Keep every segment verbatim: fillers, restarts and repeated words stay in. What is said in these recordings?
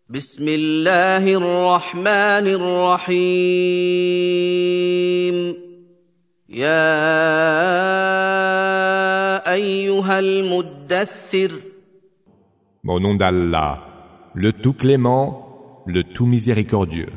بسم الله الرحمن الرحيم يا أيها المدثر Au nom d'Allah, le tout clément, le tout miséricordieux.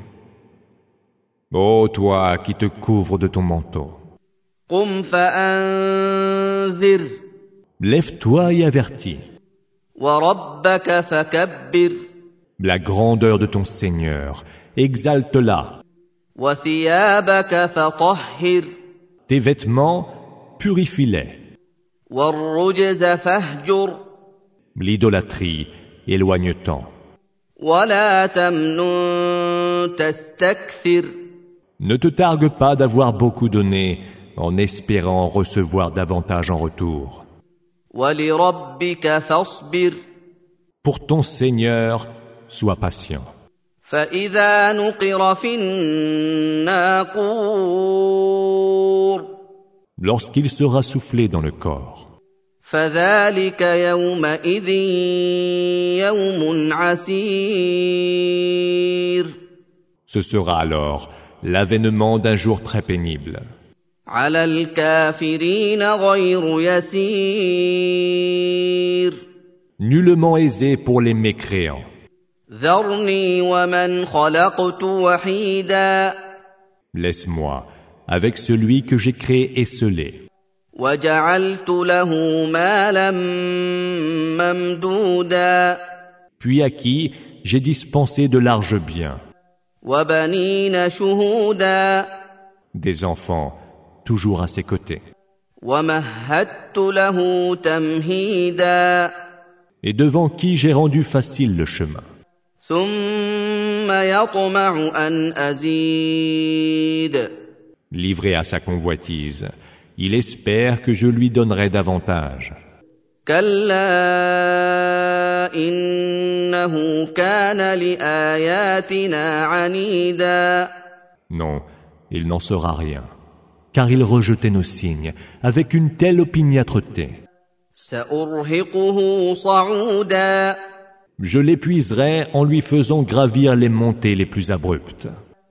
Ô toi qui te couvres de ton manteau, قم فأنذر lève-toi et avertis وربك فكبر la grandeur de ton Seigneur, exalte-la. وثيابك فطهر Tes vêtements, purifie-les. والرجز فاهجر L'idolâtrie, éloigne-t'en. ولا تمنن تستكثر Ne te targue pas d'avoir beaucoup donné en espérant recevoir davantage en retour. ولربك فاصبر Pour ton Seigneur, sois patient. فإذا نقر في الناقور Lorsqu'il sera soufflé dans le corps, فذلك يومئذ يوم عسير ce sera alors l'avènement d'un jour très pénible. على الكافرين غير يسير Nullement aisé pour les mécréants. ذرني ومن خلقت وحيدا Laisse-moi avec celui que j'ai créé esselé. وجعلت له مالا ممدودا Puis à qui j'ai dispensé de larges biens, وبنين شهودا des enfants toujours à ses côtés. ومهدت له تمهيدا Et devant qui j'ai rendu facile le chemin. ثم يطمع أن أزيد Livré à sa convoitise, il espère que je lui donnerai davantage. كلا إنه كان لآياتنا عنيدا Non, il n'en sera rien, car il rejetait nos signes avec une telle opiniâtreté. سأرهقه صعودا Je l'épuiserai en lui faisant gravir les montées les plus abruptes.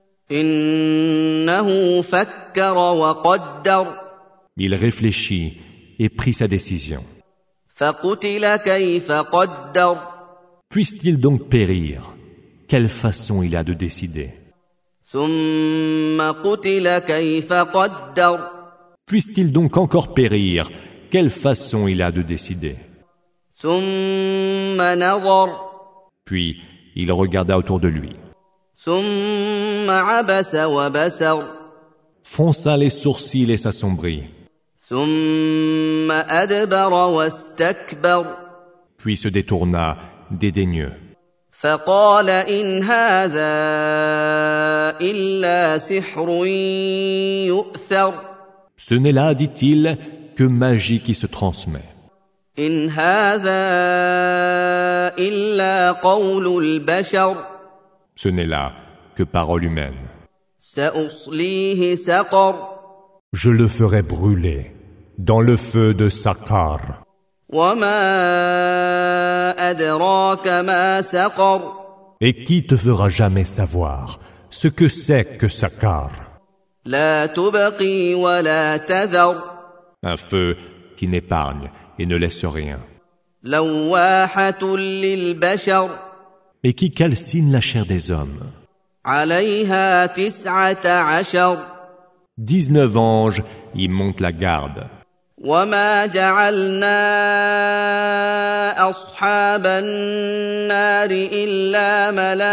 إنه فكر وقدر Il réfléchit et prit sa décision. فقتل كيف قدر Puisse-t-il donc périr? Quelle façon il a de décider? ثم قتل كيف قدر Puisse-t-il donc encore périr? Quelle façon il a de décider? ثم نظر Puis il regarda autour de lui, ثم عبس وبسر fronça les sourcils et s'assombrit, ثم أدبر واستكبر puis se détourna dédaigneux. فقال إن هذا إلا سحر يؤثر Ce n'est là, dit-il, que magie qui se transmet. إن هذا إلا قول البشر Ce n'est là que parole humaine. سأصليه سقر Je le ferai brûler dans le feu de Sakar. وما أدراك ما سقر Et qui te fera jamais savoir ce que c'est que Sakar? لا تبقي ولا تذر Un feu qui n'épargne et ne laisse rien, لواحة للبشر et qui calcine la chair des hommes. عليها تسعة عشر Dix-neuf anges y montent la garde. وما جعلنا أصحاب النار إلا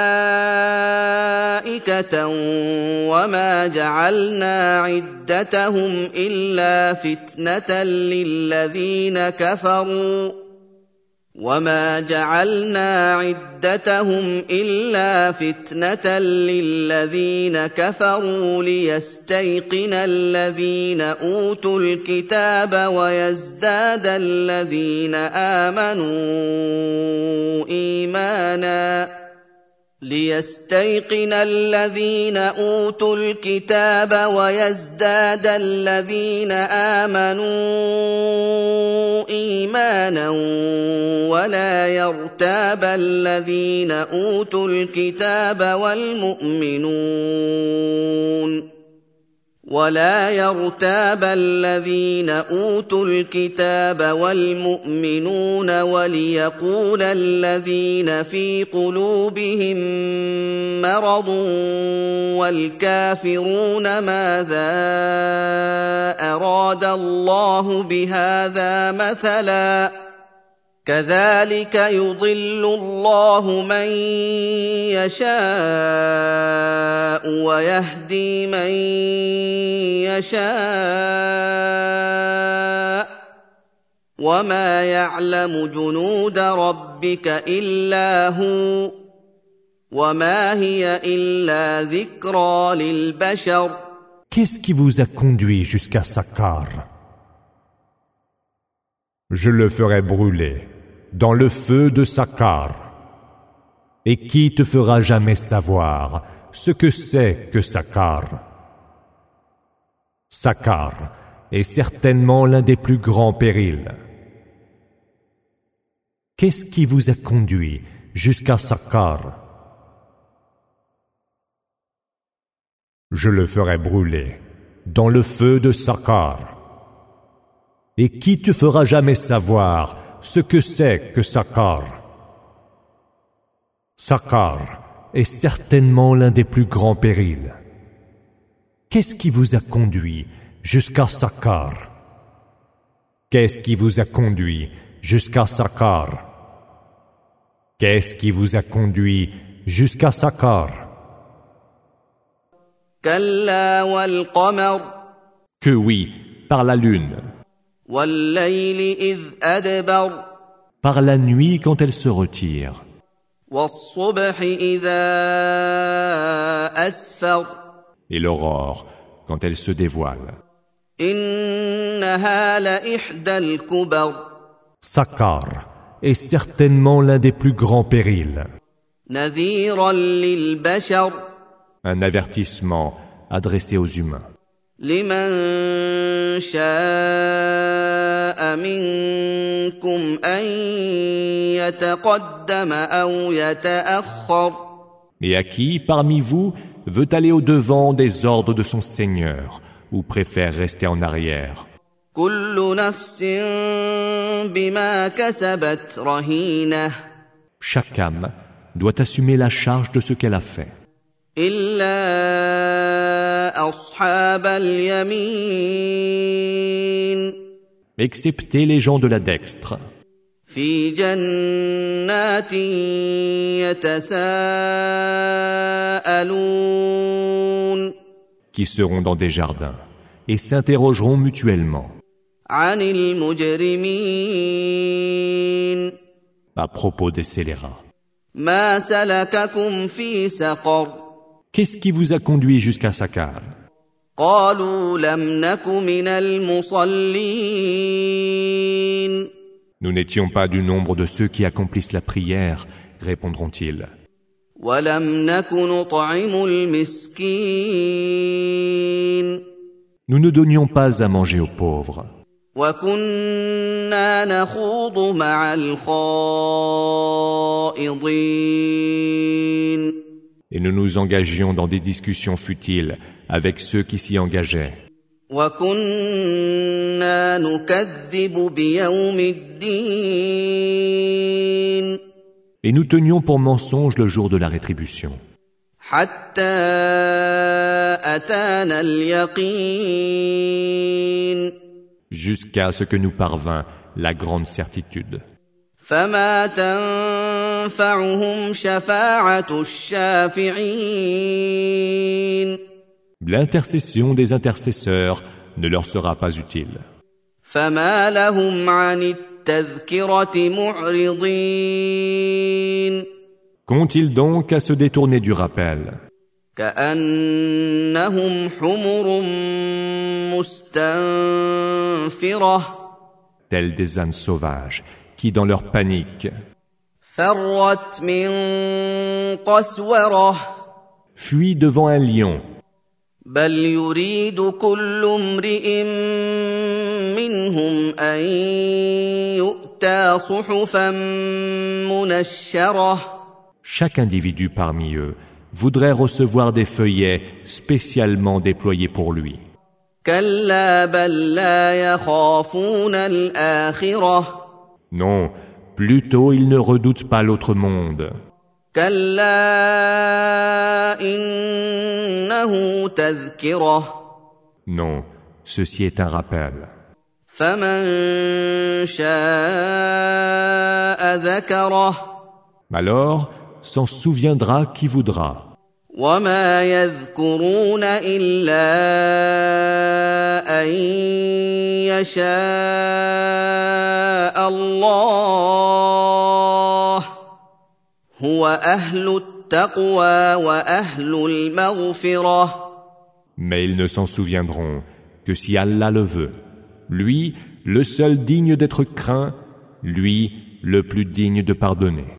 ملائكة وما جعلنا عدتهم إلا فتنة للذين كفروا وما جعلنا عدتهم إلا فتنة للذين كفروا ليستيقن الذين أوتوا الكتاب ويزداد الذين آمنوا إيمانا ليستيقن الذين أوتوا الكتاب ويزداد الذين آمنوا إيمانا ولا يرتاب الذين أوتوا الكتاب والمؤمنون ولا يرتاب الذين أوتوا الكتاب والمؤمنون وليقول الذين في قلوبهم مرض والكافرون ماذا أراد الله بهذا مثلا كذلك يضل الله من يشاء ويهدي من يشاء وما يعلم جنود ربك إلا هو وما هي إلا ذكرى للبشر. Qu'est-ce qui vous a conduit jusqu'à Sakkar? Je le ferai brûler dans le feu de Sakkar. Et qui te fera jamais savoir ce que c'est que Sakkar? Sakkar est certainement l'un des plus grands périls. Qu'est-ce qui vous a conduit jusqu'à Sakkar? Je le ferai brûler dans le feu de Sakkar. Et qui te fera jamais savoir ce que c'est que Sakkar? Sakkar est certainement l'un des plus grands périls. Qu'est-ce qui vous a conduit jusqu'à Sakkar? Qu'est-ce qui vous a conduit jusqu'à Sakkar? Qu'est-ce qui vous a conduit jusqu'à Sakkar? كلا والقمر Que oui, par la lune, والليل إذ أدبر par la nuit quand elle se retire, والصبح إذا أسفر et l'aurore quand elle se dévoile. إنها لإحدى الكبر Sakkar est certainement l'un des plus grands périls. نذيرا للبشر Un avertissement adressé aux humains. لمن شاء منكم أن يتقدم أو يتأخر. Et à qui, parmi vous, veut aller au-devant des ordres de son Seigneur ou préfère rester en arrière? كل نفس بما كسبت رهينة. Chaque âme doit assumer la charge de ce qu'elle a fait. إلا أصحاب اليمين Excepté les gens de la dextre, في جنات يتساءلون qui seront dans des jardins et s'interrogeront mutuellement عن المجرمين à propos des scélérats. ما سلككم في سقر. Qu'est-ce qui vous a conduit jusqu'à Sakkar? قالوا لم نك من المصلين. Nous n'étions pas du nombre de ceux qui accomplissent la prière, répondront-ils. ولم نك نطعم المسكين. Nous ne donnions pas à manger aux pauvres. وكنا نخوض مع الخائضين. Et nous nous engagions dans des discussions futiles avec ceux qui s'y engageaient. وكنا نكذب بيوم الدين. Et nous tenions pour mensonge le jour de la rétribution. حتى أتانا اليقين. Jusqu'à ce que nous parvint la grande certitude. فما تنفعهم شفاعة الشافعين. L'intercession des intercesseurs ne leur sera pas utile. فما لهم عن التذكرة معرضين. Qu'ont-ils donc à se détourner du rappel? كأنهم حمر مستنفرة. Tels des ânes sauvages qui, dans leur panique, فَرَّتْ مِن قَسْوَرَةٍ Fuis devant un lion. بَلْ يُرِيدُ كُلُّ امْرِئٍ مِّنْهُمْ أَن يُؤْتَىٰ صُحُفًا مُّنَشَّرَةً Chaque individu parmi eux voudrait recevoir des feuillets spécialement déployés pour lui. كَلَّا بَل لَّا يَخَافُونَ الْآخِرَةَ Non, plutôt ils ne redoutent pas l'autre monde. كَلَّا إِنَّهُ تَذْكِرَةٌ Non, ceci est un rappel. فَمَن شَاءَ ذَكَرَهُ Alors, s'en souviendra qui voudra. وَمَا يَذْكُرُونَ إِلَّا أَن يَشَاءَ اللَّهُ هُوَ أَهْلُ التَّقْوَىٰ وَأَهْلُ الْمَغْفِرَةِ Mais ils ne s'en souviendront que si Allah le veut. Lui, le seul digne d'être craint, lui, le plus digne de pardonner.